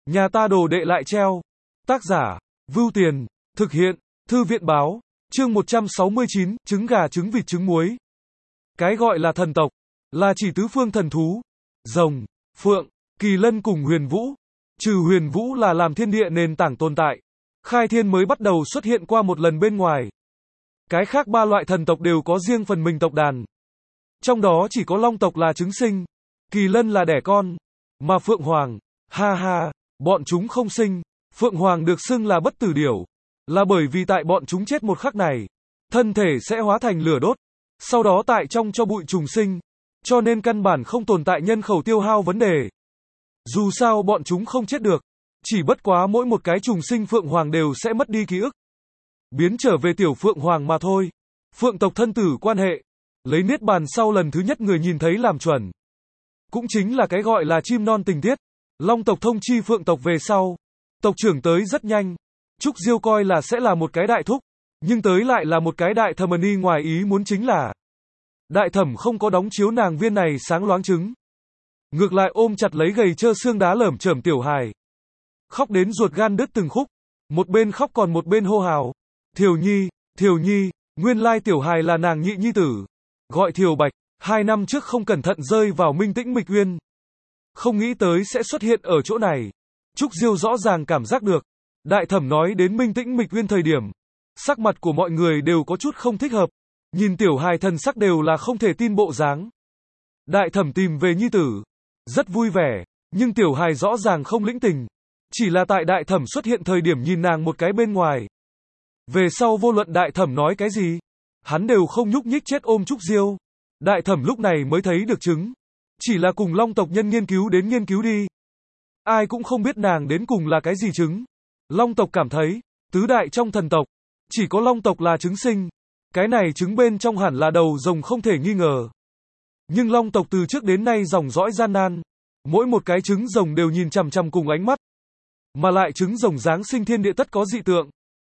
Nhà ta đồ đệ lại treo. Tác giả, Vưu Tiền, thực hiện, Thư viện báo, chương 169, trứng gà trứng vịt trứng muối. Cái gọi là thần tộc, là chỉ tứ phương thần thú, rồng, phượng, kỳ lân cùng huyền vũ. Trừ huyền vũ là làm thiên địa nền tảng tồn tại, khai thiên mới bắt đầu xuất hiện qua một lần bên ngoài. Cái khác ba loại thần tộc đều có riêng phần mình tộc đàn. Trong đó chỉ có long tộc là trứng sinh, kỳ lân là đẻ con, mà phượng hoàng, bọn chúng không sinh. Phượng hoàng được xưng là bất tử điểu, là bởi vì tại bọn chúng chết một khắc này, thân thể sẽ hóa thành lửa đốt, sau đó tại trong cho bụi trùng sinh, cho nên căn bản không tồn tại nhân khẩu tiêu hao vấn đề. Dù sao bọn chúng không chết được, chỉ bất quá mỗi một cái trùng sinh phượng hoàng đều sẽ mất đi ký ức, biến trở về tiểu phượng hoàng mà thôi. Phượng tộc thân tử quan hệ, lấy niết bàn sau lần thứ nhất người nhìn thấy làm chuẩn. Cũng chính là cái gọi là chim non tình tiết. Long tộc thông chi phượng tộc về sau, tộc trưởng tới rất nhanh. Trúc Diêu coi là sẽ là một cái đại thúc, nhưng tới lại là một cái đại thẩm ni, ngoài ý muốn chính là đại thẩm không có đóng chiếu nàng viên này sáng loáng trứng, ngược lại ôm chặt lấy gầy trơ xương đá lởm chởm tiểu hài, khóc đến ruột gan đứt từng khúc, một bên khóc còn một bên hô hào, Thiều Nhi, nguyên lai tiểu hài là nàng nhị nhi tử, gọi Thiều Bạch, 2 năm trước không cẩn thận rơi vào Minh Tĩnh Mịch Uyên, không nghĩ tới sẽ xuất hiện ở chỗ này. Trúc Diêu rõ ràng cảm giác được, đại thẩm nói đến Minh Tĩnh Mịch Uyên thời điểm, sắc mặt của mọi người đều có chút không thích hợp, nhìn tiểu hài thần sắc đều là không thể tin bộ dáng. Đại thẩm tìm về nhi tử, rất vui vẻ, nhưng tiểu hài rõ ràng không lĩnh tình, chỉ là tại đại thẩm xuất hiện thời điểm nhìn nàng một cái bên ngoài. Về sau vô luận đại thẩm nói cái gì, hắn đều không nhúc nhích chết ôm Trúc Diêu. Đại thẩm lúc này mới thấy được trứng, chỉ là cùng long tộc nhân nghiên cứu đi. Ai cũng không biết nàng đến cùng là cái gì trứng. Long tộc cảm thấy, tứ đại trong thần tộc, chỉ có long tộc là trứng sinh. Cái này trứng bên trong hẳn là đầu rồng không thể nghi ngờ. Nhưng long tộc từ trước đến nay dòng dõi gian nan, mỗi một cái trứng rồng đều nhìn chằm chằm cùng ánh mắt. Mà lại trứng rồng giáng sinh thiên địa tất có dị tượng.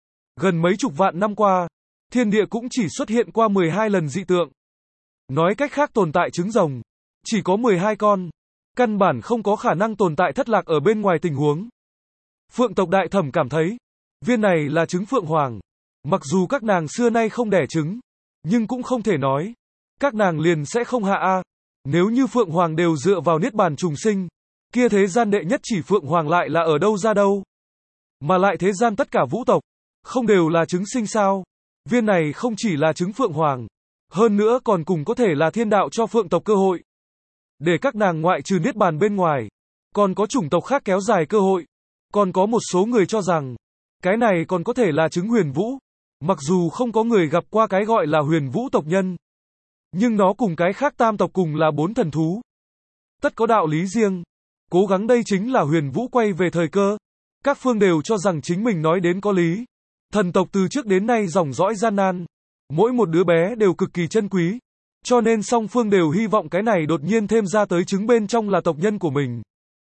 Gần mấy chục vạn năm qua, thiên địa cũng chỉ xuất hiện qua 12 lần dị tượng. Nói cách khác tồn tại trứng rồng, chỉ có 12 con. Căn bản không có khả năng tồn tại thất lạc ở bên ngoài tình huống. Phượng tộc đại thẩm cảm thấy, viên này là trứng phượng hoàng. Mặc dù các nàng xưa nay không đẻ trứng, nhưng cũng không thể nói các nàng liền sẽ không hạ a. Nếu như phượng hoàng đều dựa vào niết bàn trùng sinh, kia thế gian đệ nhất chỉ phượng hoàng lại là ở đâu ra đâu? Mà lại thế gian tất cả vũ tộc, không đều là trứng sinh sao? Viên này không chỉ là trứng phượng hoàng, hơn nữa còn cùng có thể là thiên đạo cho phượng tộc cơ hội. Để các nàng ngoại trừ niết bàn bên ngoài, còn có chủng tộc khác kéo dài cơ hội. Còn có một số người cho rằng, cái này còn có thể là trứng huyền vũ. Mặc dù không có người gặp qua cái gọi là huyền vũ tộc nhân, nhưng nó cùng cái khác tam tộc cùng là 4 thần thú. Tất có đạo lý riêng. Cố gắng đây chính là huyền vũ quay về thời cơ. Các phương đều cho rằng chính mình nói đến có lý. Thần tộc từ trước đến nay dòng dõi gian nan. Mỗi một đứa bé đều cực kỳ chân quý. Cho nên song phương đều hy vọng cái này đột nhiên thêm ra tới trứng bên trong là tộc nhân của mình.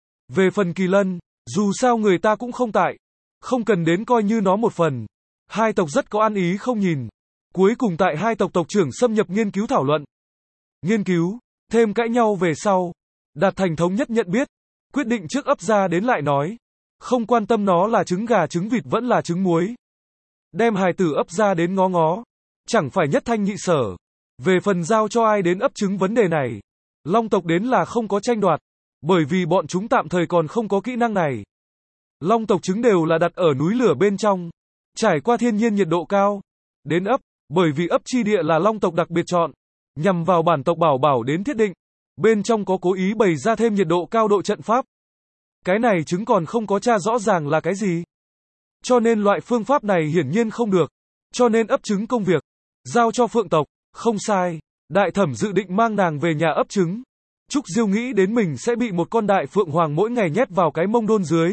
Về phần kỳ lân, dù sao người ta cũng không tại, không cần đến coi như nó một phần. Hai tộc rất có ăn ý không nhìn. Cuối cùng tại hai tộc tộc trưởng xâm nhập nghiên cứu thảo luận. Nghiên cứu, thêm cãi nhau về sau, đạt thành thống nhất nhận biết, quyết định trước ấp ra đến lại nói. Không quan tâm nó là trứng gà trứng vịt vẫn là trứng muối. Đem hài tử ấp ra đến ngó ngó, chẳng phải nhất thanh nhị sở. Về phần giao cho ai đến ấp trứng vấn đề này, long tộc đến là không có tranh đoạt, bởi vì bọn chúng tạm thời còn không có kỹ năng này. Long tộc trứng đều là đặt ở núi lửa bên trong, trải qua thiên nhiên nhiệt độ cao, đến ấp, bởi vì ấp chi địa là long tộc đặc biệt chọn, nhằm vào bản tộc bảo đến thiết định, bên trong có cố ý bày ra thêm nhiệt độ cao độ trận pháp. Cái này trứng còn không có tra rõ ràng là cái gì. Cho nên loại phương pháp này hiển nhiên không được, cho nên ấp trứng công việc, giao cho phượng tộc. Không sai, đại thẩm dự định mang nàng về nhà ấp trứng. Trúc Diêu nghĩ đến mình sẽ bị một con đại phượng hoàng mỗi ngày nhét vào cái mông đôn dưới.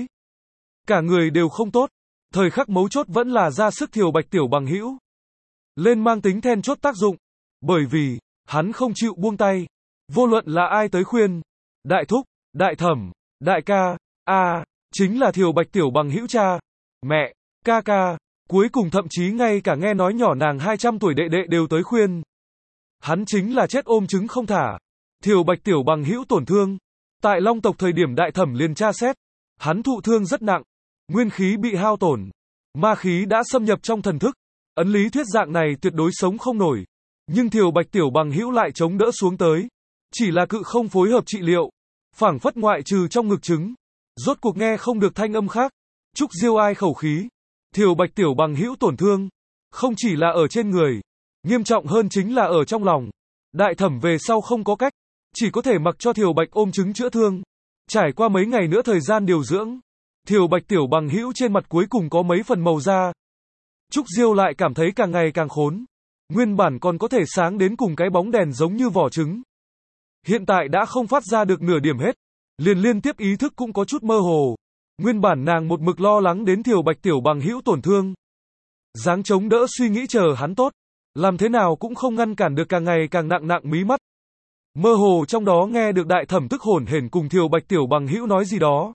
Cả người đều không tốt, thời khắc mấu chốt vẫn là ra sức Thiều Bạch tiểu bằng hữu. Lên mang tính then chốt tác dụng, bởi vì, hắn không chịu buông tay. Vô luận là ai tới khuyên, đại thúc, đại thẩm, đại ca, chính là Thiều Bạch tiểu bằng hữu cha, mẹ, ca, cuối cùng thậm chí ngay cả nghe nói nhỏ nàng 200 tuổi đệ đệ đều tới khuyên. Hắn chính là chết ôm trứng không thả. Thiều Bạch tiểu bằng hữu tổn thương. Tại long tộc thời điểm đại thẩm liền tra xét. Hắn thụ thương rất nặng, nguyên khí bị hao tổn, ma khí đã xâm nhập trong thần thức. Ấn lý thuyết dạng này tuyệt đối sống không nổi. Nhưng Thiều Bạch tiểu bằng hữu lại chống đỡ xuống tới. Chỉ là cự không phối hợp trị liệu. Phảng phất ngoại trừ trong ngực trứng. Rốt cuộc nghe không được thanh âm khác. Trúc Diêu ai khẩu khí. Thiều Bạch tiểu bằng hữu tổn thương. Không chỉ là ở trên người. Nghiêm trọng hơn chính là ở trong lòng. Đại thẩm về sau không có cách. Chỉ có thể mặc cho Thiều Bạch ôm trứng chữa thương. Trải qua mấy ngày nữa thời gian điều dưỡng. Thiều Bạch tiểu bằng hữu trên mặt cuối cùng có mấy phần màu da. Trúc Diêu lại cảm thấy càng ngày càng khốn. Nguyên bản còn có thể sáng đến cùng cái bóng đèn giống như vỏ trứng. Hiện tại đã không phát ra được nửa điểm hết. Liên tiếp ý thức cũng có chút mơ hồ. Nguyên bản nàng một mực lo lắng đến Thiều Bạch tiểu bằng hữu tổn thương. Dáng chống đỡ suy nghĩ chờ hắn tốt. Làm thế nào cũng không ngăn cản được càng ngày càng nặng mí mắt. Mơ hồ trong đó nghe được đại thẩm tức hổn hển cùng Thiều Bạch tiểu bằng hữu nói gì đó.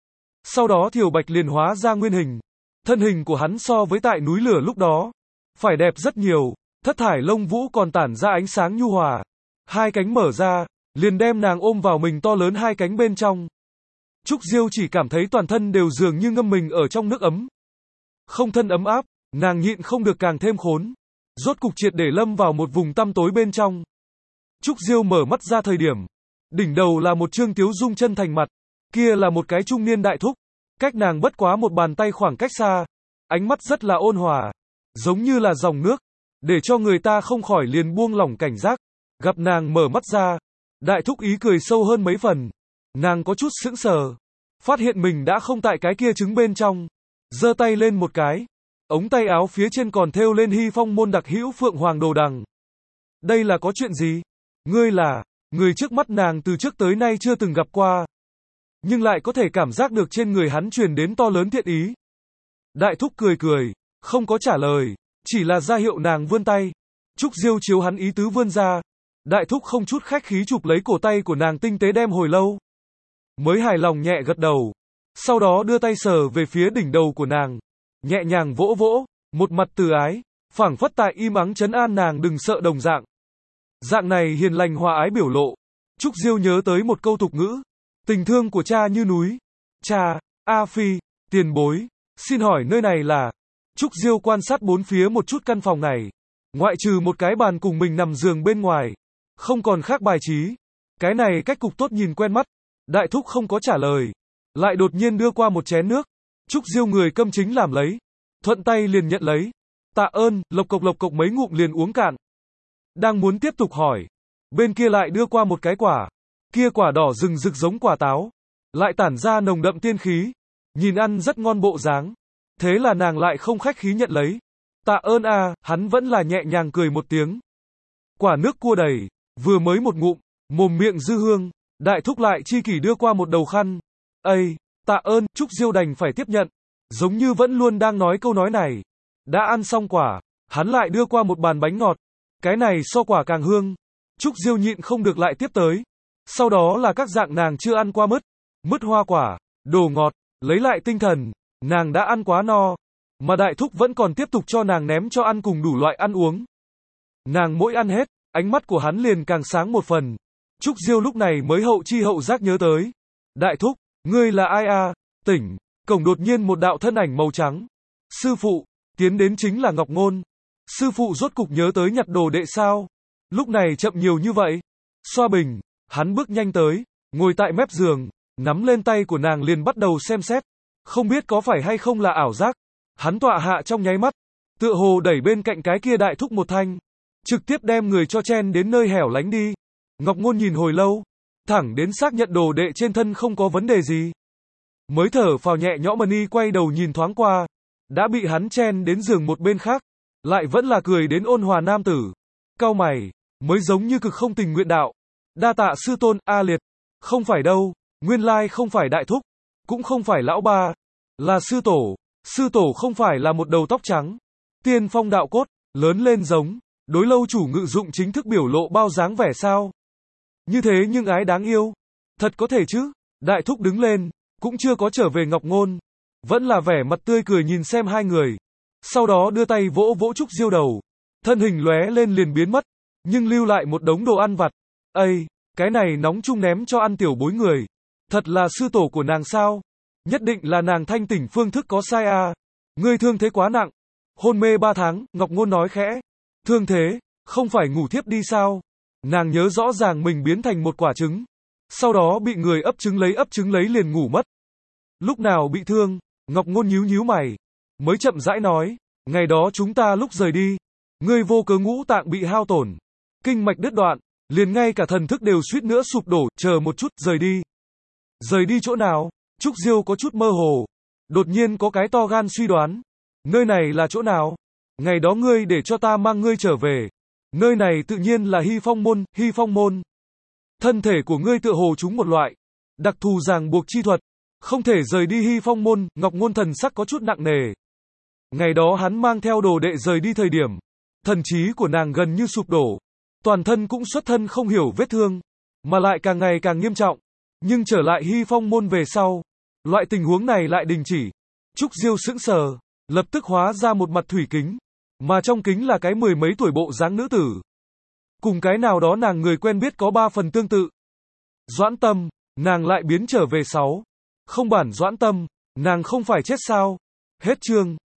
Sau đó Thiều Bạch liền hóa ra nguyên hình. Thân hình của hắn so với tại núi lửa lúc đó phải đẹp rất nhiều, thất thải lông vũ còn tản ra ánh sáng nhu hòa. Hai cánh mở ra, liền đem nàng ôm vào mình to lớn hai cánh bên trong. Trúc Diêu chỉ cảm thấy toàn thân đều dường như ngâm mình ở trong nước ấm. Không thân ấm áp, nàng nhịn không được càng thêm khốn. Rốt cục triệt để lâm vào một vùng tăm tối bên trong. Trúc Diêu mở mắt ra thời điểm. Đỉnh đầu là một trương tiếu dung chân thành mặt. Kia là một cái trung niên đại thúc. Cách nàng bất quá một bàn tay khoảng cách xa. Ánh mắt rất là ôn hòa. Giống như là dòng nước. Để cho người ta không khỏi liền buông lỏng cảnh giác. Gặp nàng mở mắt ra. Đại thúc ý cười sâu hơn mấy phần. Nàng có chút sững sờ. Phát hiện mình đã không tại cái kia trứng bên trong. Giơ tay lên một cái. Ống tay áo phía trên còn thêu lên Hy Phong môn đặc hữu phượng hoàng đồ đằng. Đây là có chuyện gì? Ngươi là người trước mắt nàng từ trước tới nay chưa từng gặp qua. Nhưng lại có thể cảm giác được trên người hắn truyền đến to lớn thiện ý. Đại thúc cười, không có trả lời, chỉ là ra hiệu nàng vươn tay. Trúc Diêu chiếu hắn ý tứ vươn ra. Đại thúc không chút khách khí chụp lấy cổ tay của nàng tinh tế đem hồi lâu. Mới hài lòng nhẹ gật đầu. Sau đó đưa tay sờ về phía đỉnh đầu của nàng. Nhẹ nhàng vỗ vỗ, một mặt từ ái, phảng phất tại im ắng trấn an nàng đừng sợ đồng dạng. Dạng này hiền lành hòa ái biểu lộ. Trúc Diêu nhớ tới một câu tục ngữ. Tình thương của cha như núi. Cha, A Phi, tiền bối, xin hỏi nơi này là... Trúc Diêu quan sát bốn phía một chút căn phòng này. Ngoại trừ một cái bàn cùng mình nằm giường bên ngoài. Không còn khác bài trí. Cái này cách cục tốt nhìn quen mắt. Đại thúc không có trả lời. Lại đột nhiên đưa qua một chén nước. Trúc Diêu người câm chính làm lấy. Thuận tay liền nhận lấy. Tạ ơn, lộc cộc mấy ngụm liền uống cạn. Đang muốn tiếp tục hỏi. Bên kia lại đưa qua một cái quả. Kia quả đỏ rừng rực giống quả táo. Lại tản ra nồng đậm tiên khí. Nhìn ăn rất ngon bộ dáng. Thế là nàng lại không khách khí nhận lấy. Tạ ơn a, hắn vẫn là nhẹ nhàng cười một tiếng. Quả nước cua đầy. Vừa mới một ngụm. Mồm miệng dư hương. Đại thúc lại chi kỷ đưa qua một đầu khăn. Ây, tạ ơn, Trúc Diêu đành phải tiếp nhận. Giống như vẫn luôn đang nói câu nói này. Đã ăn xong quả. Hắn lại đưa qua một bàn bánh ngọt. Cái này so quả càng hương. Trúc Diêu nhịn không được lại tiếp tới. Sau đó là các dạng nàng chưa ăn qua mứt hoa quả, đồ ngọt, lấy lại tinh thần, nàng đã ăn quá no, mà đại thúc vẫn còn tiếp tục cho nàng ném cho ăn cùng đủ loại ăn uống. Nàng mỗi ăn hết, ánh mắt của hắn liền càng sáng một phần. Trúc Diêu lúc này mới hậu chi hậu giác nhớ tới. Đại thúc, ngươi là ai a? Tỉnh, cổng đột nhiên một đạo thân ảnh màu trắng. Sư phụ, tiến đến chính là Ngọc Ngôn. Sư phụ rốt cục nhớ tới nhặt đồ đệ sao? Lúc này chậm nhiều như vậy. Xoa bình. Hắn bước nhanh tới, ngồi tại mép giường, nắm lên tay của nàng liền bắt đầu xem xét. Không biết có phải hay không là ảo giác. Hắn tọa hạ trong nháy mắt, tựa hồ đẩy bên cạnh cái kia đại thúc một thanh, trực tiếp đem người cho chen đến nơi hẻo lánh đi. Ngọc Ngôn nhìn hồi lâu, thẳng đến xác nhận đồ đệ trên thân không có vấn đề gì. Mới thở phào nhẹ nhõm y quay đầu nhìn thoáng qua, đã bị hắn chen đến giường một bên khác, lại vẫn là cười đến ôn hòa nam tử. Cau mày, mới giống như cực không tình nguyện đạo. Đa tạ sư tôn, A Liệt. Không phải đâu, nguyên lai không phải đại thúc, cũng không phải lão ba, là sư tổ. Sư tổ không phải là một đầu tóc trắng, tiên phong đạo cốt, lớn lên giống, đối lâu chủ ngự dụng chính thức biểu lộ bao dáng vẻ sao. Như thế nhưng ái đáng yêu. Thật có thể chứ. Đại thúc đứng lên, cũng chưa có trở về Ngọc Ngôn. Vẫn là vẻ mặt tươi cười nhìn xem hai người. Sau đó đưa tay vỗ vỗ Trúc Diêu đầu. Thân hình lóe lên liền biến mất, nhưng lưu lại một đống đồ ăn vặt. Ây, cái này nóng chung ném cho ăn tiểu bối người. Thật là sư tổ của nàng sao? Nhất định là nàng thanh tỉnh phương thức có sai à. Ngươi thương thế quá nặng. Hôn mê 3 tháng, Ngọc Ngôn nói khẽ. Thương thế, không phải ngủ thiếp đi sao? Nàng nhớ rõ ràng mình biến thành một quả trứng. Sau đó bị người ấp trứng lấy liền ngủ mất. Lúc nào bị thương? Ngọc Ngôn nhíu nhíu mày. Mới chậm rãi nói. Ngày đó chúng ta lúc rời đi. Ngươi vô cớ ngũ tạng bị hao tổn. Kinh mạch đứt đoạn. Liền ngay cả thần thức đều suýt nữa sụp đổ. Chờ một chút, rời đi. Rời đi chỗ nào? Trúc Diêu có chút mơ hồ. Đột nhiên có cái to gan suy đoán. Nơi này là chỗ nào? Ngày đó ngươi để cho ta mang ngươi trở về. Nơi này tự nhiên là Hy Phong môn. Thân thể của ngươi tựa hồ trúng một loại đặc thù ràng buộc chi thuật, không thể rời đi Hy Phong môn. Ngọc Ngôn thần sắc có chút nặng nề. Ngày đó hắn mang theo đồ đệ rời đi thời điểm, thần trí của nàng gần như sụp đổ, toàn thân cũng xuất thân không hiểu vết thương, mà lại càng ngày càng nghiêm trọng. Nhưng trở lại Hy Phong môn về sau, loại tình huống này lại đình chỉ. Trúc Diêu sững sờ, lập tức hóa ra một mặt thủy kính, mà trong kính là cái 10 mấy tuổi bộ dáng nữ tử. Cùng cái nào đó nàng người quen biết có 3 phần tương tự. Doãn Tâm, nàng lại biến trở về 6. Không bản Doãn Tâm, nàng không phải chết sao? Hết chương.